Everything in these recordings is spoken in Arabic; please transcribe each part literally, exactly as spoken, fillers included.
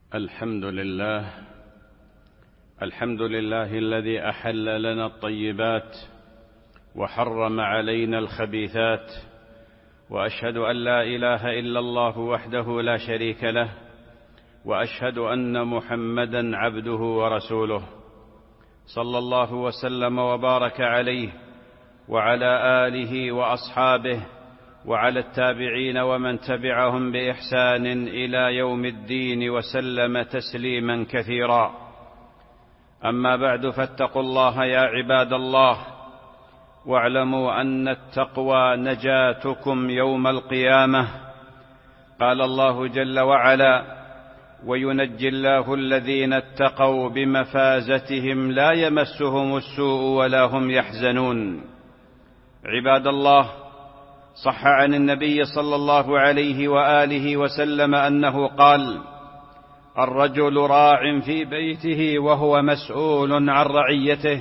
الحمد لله الحمد لله الذي أحل لنا الطيبات وحرم علينا الخبيثات، وأشهد أن لا إله إلا الله وحده لا شريك له، وأشهد أن محمدًا عبده ورسوله، صلى الله وسلم وبارك عليه وعلى آله وأصحابه وعلى التابعين ومن تبعهم بإحسان إلى يوم الدين وسلم تسليما كثيرا. أما بعد، فاتقوا الله يا عباد الله، واعلموا أن التقوى نجاتكم يوم القيامة. قال الله جل وعلا: وينجي الله الذين اتقوا بمفازتهم لا يمسهم السوء ولا هم يحزنون. عباد الله، صح عن النبي صلى الله عليه وآله وسلم أنه قال: الرجل راع في بيته وهو مسؤول عن رعيته،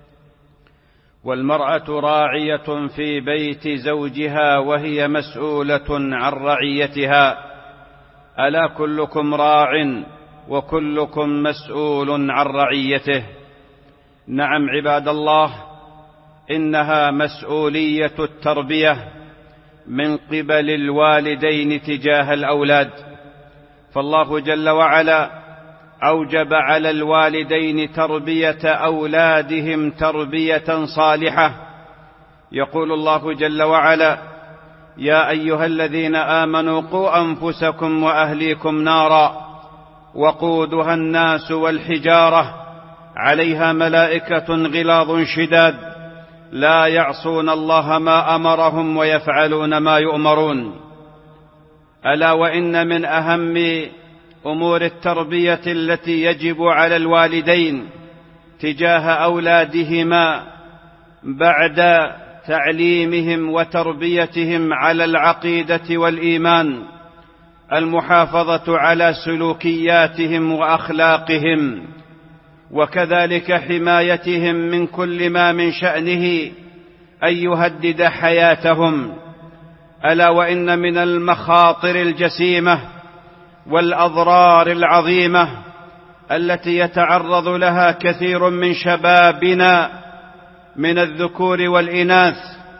والمرأة راعية في بيت زوجها وهي مسؤولة عن رعيتها، ألا كلكم راع وكلكم مسؤول عن رعيته. نعم عباد الله، إنها مسؤولية التربية من قبل الوالدين تجاه الأولاد، فالله جل وعلا أوجب على الوالدين تربية أولادهم تربية صالحة. يقول الله جل وعلا: يا أيها الذين آمنوا قوا أنفسكم وأهليكم نارا وقودها الناس والحجارة عليها ملائكة غلاظ شداد لا يعصون الله ما أمرهم ويفعلون ما يؤمرون. ألا وإن من أهم أمور التربية التي يجب على الوالدين تجاه أولادهما بعد تعليمهم وتربيتهم على العقيدة والإيمان المحافظة على سلوكياتهم وأخلاقهم، وكذلك حمايتهم من كل ما من شأنه أن يهدد حياتهم. ألا وإن من المخاطر الجسيمة والأضرار العظيمة التي يتعرض لها كثير من شبابنا من الذكور والإناث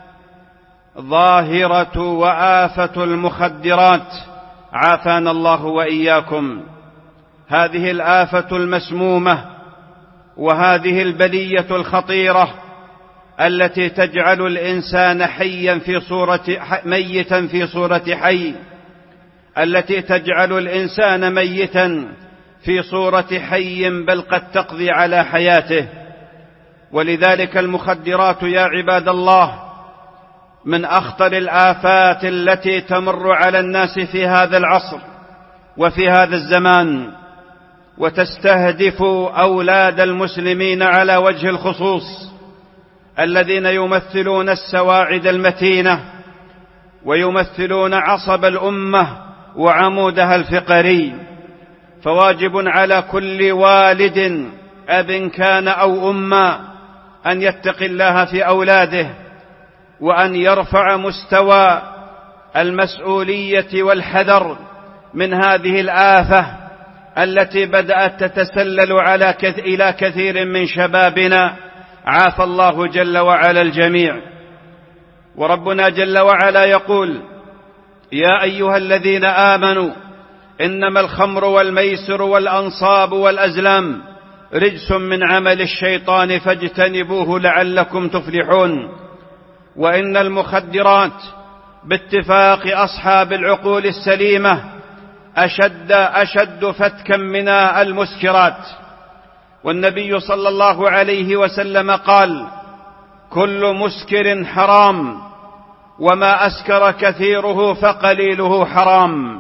ظاهرة وآفة المخدرات، عافانا الله وإياكم. هذه الآفة المسمومة وهذه البلية الخطيرة التي تجعل الإنسان حيا في صورة ميتا في صورة حي، التي تجعل الإنسان ميتا في صورة حي، بل قد تقضي على حياته. ولذلك المخدرات يا عباد الله من أخطر الآفات التي تمر على الناس في هذا العصر وفي هذا الزمان، وتستهدف أولاد المسلمين على وجه الخصوص الذين يمثلون السواعد المتينة ويمثلون عصب الأمة وعمودها الفقري. فواجب على كل والد أب كان أو أمة أن يتقي الله في أولاده، وأن يرفع مستوى المسؤولية والحذر من هذه الآفة التي بدأت تتسلل على كث... إلى كثير من شبابنا، عافى الله جل وعلا الجميع. وربنا جل وعلا يقول: يا أيها الذين آمنوا إنما الخمر والميسر والأنصاب والأزلام رجس من عمل الشيطان فاجتنبوه لعلكم تفلحون. وإن المخدرات باتفاق أصحاب العقول السليمة أشد أشد فتكا من المسكرات. والنبي صلى الله عليه وسلم قال: كل مسكر حرام، وما أسكر كثيره فقليله حرام.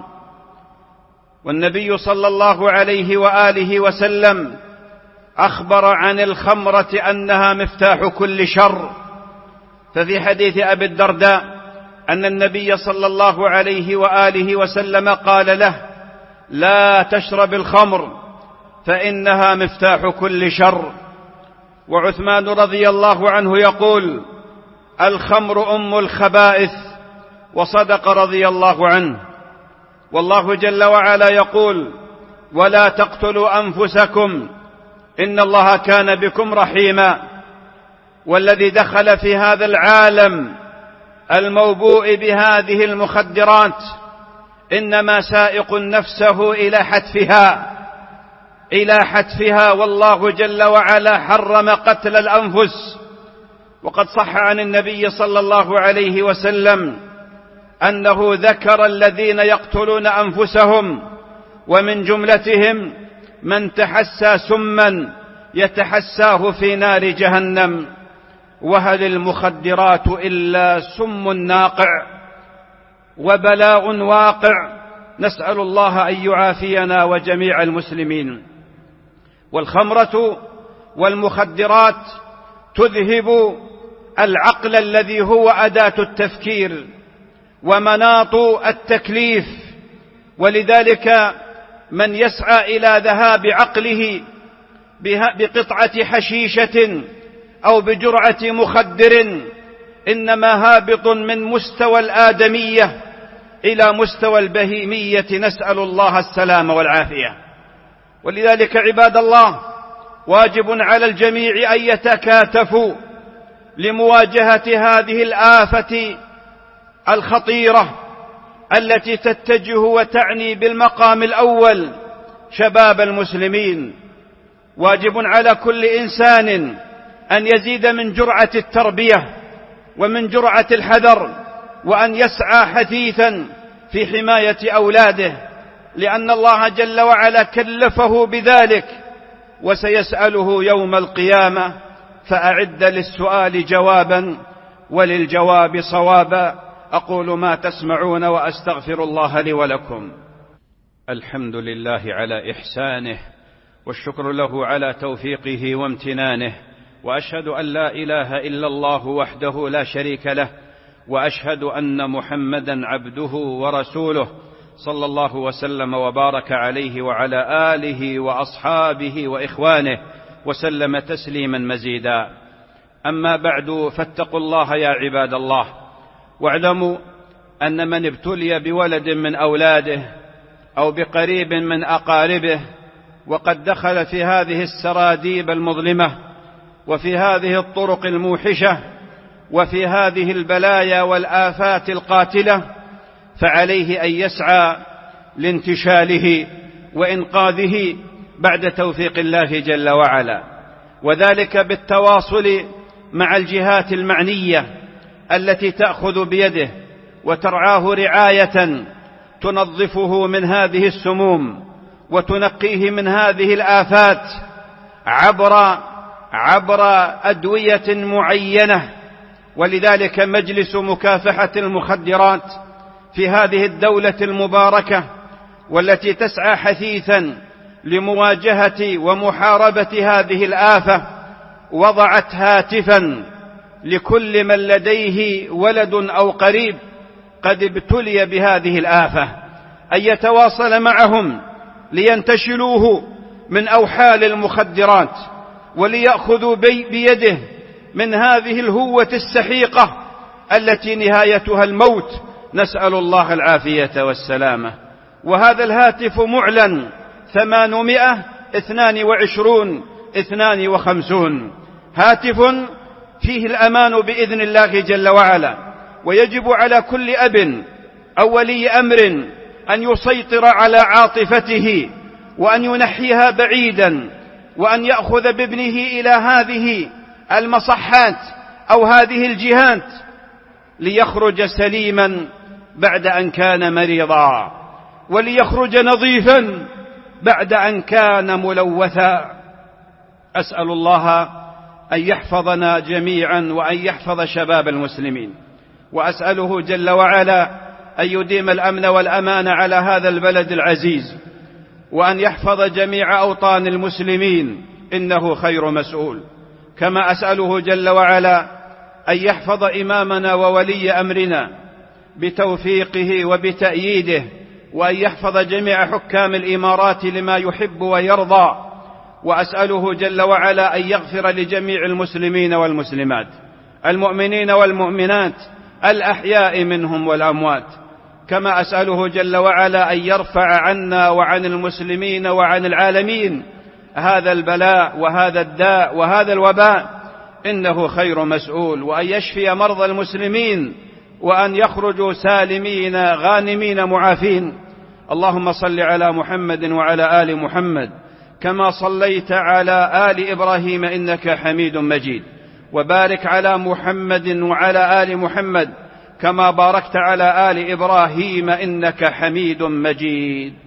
والنبي صلى الله عليه وآله وسلم أخبر عن الخمرة أنها مفتاح كل شر. ففي حديث أبي الدرداء أن النبي صلى الله عليه وآله وسلم قال له: لا تشرب الخمر فإنها مفتاح كل شر. وعثمان رضي الله عنه يقول: الخمر أم الخبائث، وصدق رضي الله عنه. والله جل وعلا يقول: ولا تقتلوا أنفسكم إن الله كان بكم رحيما. والذي دخل في هذا العالم الموبوء بهذه المخدرات إنما سائق نفسه إلى حتفها إلى حتفها والله جل وعلا حرم قتل الأنفس. وقد صح عن النبي صلى الله عليه وسلم أنه ذكر الذين يقتلون أنفسهم، ومن جملتهم من تحسى سما يتحساه في نار جهنم. وهل المخدرات إلا سم ناقع وبلاء واقع، نسأل الله أن يعافينا وجميع المسلمين. والخمرة والمخدرات تذهب العقل الذي هو أداة التفكير ومناط التكليف، ولذلك من يسعى إلى ذهاب عقله بقطعة حشيشة أو بجرعة مخدر إنما هابط من مستوى الآدمية إلى مستوى البهيمية، نسأل الله السلام والعافية. ولذلك عباد الله واجب على الجميع أن يتكاتفوا لمواجهة هذه الآفة الخطيرة التي تتجه وتعني بالمقام الأول شباب المسلمين. واجب على كل إنسان أن يزيد من جرعة التربية ومن جرعة الحذر، وأن يسعى حثيثا في حماية أولاده، لأن الله جل وعلا كلفه بذلك وسيسأله يوم القيامة، فأعد للسؤال جوابا وللجواب صوابا. أقول ما تسمعون وأستغفر الله لي ولكم. الحمد لله على إحسانه، والشكر له على توفيقه وامتنانه، وأشهد أن لا إله إلا الله وحده لا شريك له، وأشهد أن محمدا عبده ورسوله صلى الله وسلم وبارك عليه وعلى آله وأصحابه وإخوانه وسلم تسليما مزيدا. أما بعد، فاتقوا الله يا عباد الله، واعلموا أن من ابتلي بولد من أولاده أو بقريب من أقاربه وقد دخل في هذه السراديب المظلمة وفي هذه الطرق الموحشة وفي هذه البلايا والآفات القاتلة، فعليه أن يسعى لانتشاله وإنقاذه بعد توفيق الله جل وعلا، وذلك بالتواصل مع الجهات المعنية التي تأخذ بيده وترعاه رعاية تنظفه من هذه السموم وتنقيه من هذه الآفات عبر عبر أدوية معينة. ولذلك مجلس مكافحة المخدرات في هذه الدولة المباركة والتي تسعى حثيثا لمواجهة ومحاربة هذه الآفة وضعت هاتفا لكل من لديه ولد أو قريب قد ابتلي بهذه الآفة أن يتواصل معهم لينتشلوه من أوحال المخدرات وليأخذوا بيده من هذه الهوة السحيقة التي نهايتها الموت، نسأل الله العافية والسلامة. وهذا الهاتف معلن ثمانمائة اثنان وعشرون اثنان وخمسون، هاتف فيه الأمان بإذن الله جل وعلا. ويجب على كل أب أو ولي أمر أن يسيطر على عاطفته وأن ينحيها بعيدا، وأن يأخذ بابنه إلى هذه المصحات أو هذه الجهات ليخرج سليما بعد أن كان مريضا، وليخرج نظيفا بعد أن كان ملوثا. أسأل الله أن يحفظنا جميعا وأن يحفظ شباب المسلمين، وأسأله جل وعلا أن يديم الأمن والأمان على هذا البلد العزيز، وأن يحفظ جميع أوطان المسلمين، إنه خير مسؤول. كما أسأله جل وعلا أن يحفظ إمامنا وولي أمرنا بتوفيقه وبتأييده، وأن يحفظ جميع حكام الإمارات لما يحب ويرضى. وأسأله جل وعلا أن يغفر لجميع المسلمين والمسلمات، المؤمنين والمؤمنات، الأحياء منهم والأموات. كما أسأله جل وعلا أن يرفع عنا وعن المسلمين وعن العالمين هذا البلاء وهذا الداء وهذا الوباء، إنه خير مسؤول، وأن يشفي مرضى المسلمين وأن يخرجوا سالمين غانمين معافين. اللهم صل على محمد وعلى آل محمد كما صليت على آل إبراهيم إنك حميد مجيد، وبارك على محمد وعلى آل محمد كما باركت على آل إبراهيم إنك حميد مجيد.